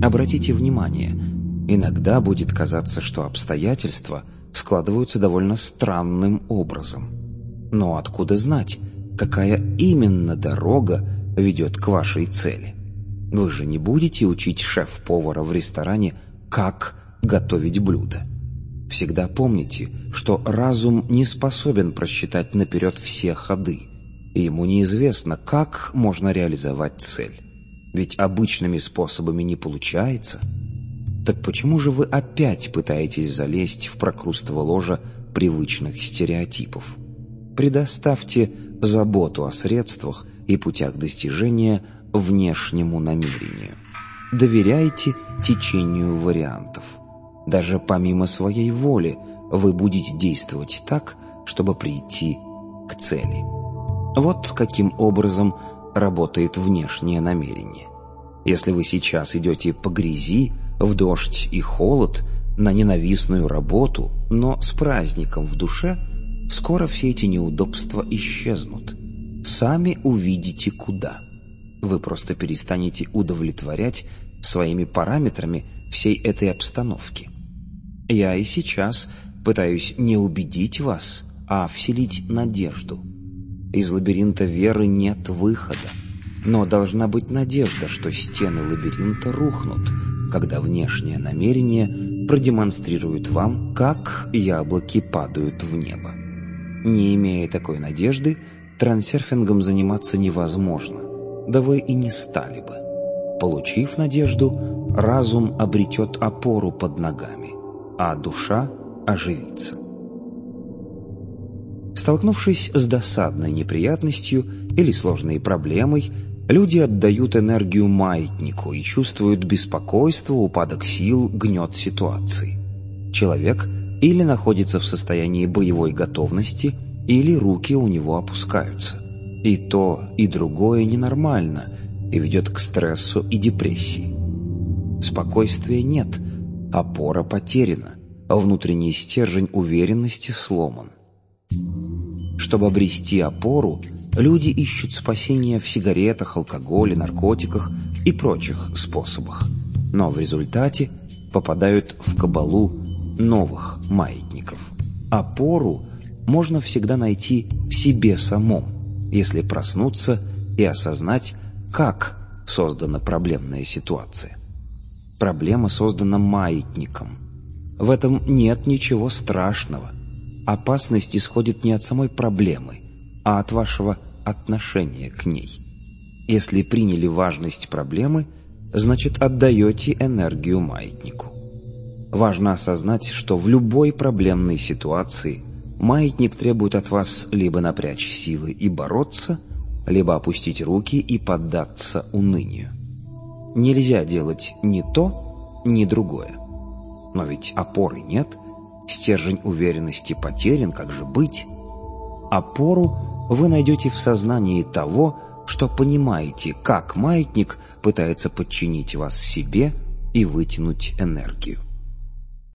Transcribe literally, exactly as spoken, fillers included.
Обратите внимание, иногда будет казаться, что обстоятельства складываются довольно странным образом. Но откуда знать, какая именно дорога ведет к вашей цели? Вы же не будете учить шеф-повара в ресторане, как готовить блюдо. Всегда помните, что разум не способен просчитать наперед все ходы, и ему неизвестно, как можно реализовать цель. Ведь обычными способами не получается. Так почему же вы опять пытаетесь залезть в прокрустово ложе привычных стереотипов? Предоставьте заботу о средствах и путях достижения внешнему намерению. Доверяйте течению вариантов. Даже помимо своей воли вы будете действовать так, чтобы прийти к цели. Вот каким образом работает внешнее намерение. Если вы сейчас идете по грязи, в дождь и холод, на ненавистную работу, но с праздником в душе, скоро все эти неудобства исчезнут. Сами увидите куда. Вы просто перестанете удовлетворять своими параметрами всей этой обстановки. Я и сейчас пытаюсь не убедить вас, а вселить надежду. Из лабиринта веры нет выхода, но должна быть надежда, что стены лабиринта рухнут, когда внешнее намерение продемонстрирует вам, как яблоки падают в небо. Не имея такой надежды, трансерфингом заниматься невозможно, да вы и не стали бы. Получив надежду, разум обретет опору под ногами, а душа оживится. Столкнувшись с досадной неприятностью или сложной проблемой, люди отдают энергию маятнику и чувствуют беспокойство, упадок сил, гнет ситуации. Человек или находится в состоянии боевой готовности, или руки у него опускаются. И то, и другое ненормально и ведет к стрессу и депрессии. Спокойствия нет, опора потеряна, а внутренний стержень уверенности сломан. Чтобы обрести опору, люди ищут спасения в сигаретах, алкоголе, наркотиках и прочих способах, но в результате попадают в кабалу новых маятников. Опору можно всегда найти в себе самом, если проснуться и осознать, как создана проблемная ситуация. Проблема создана маятником. В этом нет ничего страшного. Опасность исходит не от самой проблемы, а от вашего отношения к ней. Если приняли важность проблемы, значит отдаете энергию маятнику. Важно осознать, что в любой проблемной ситуации маятник требует от вас либо напрячь силы и бороться, либо опустить руки и поддаться унынию. Нельзя делать ни то, ни другое. Но ведь опоры нет, стержень уверенности потерян, как же быть? Опору вы найдете в сознании того, что понимаете, как маятник пытается подчинить вас себе и вытянуть энергию.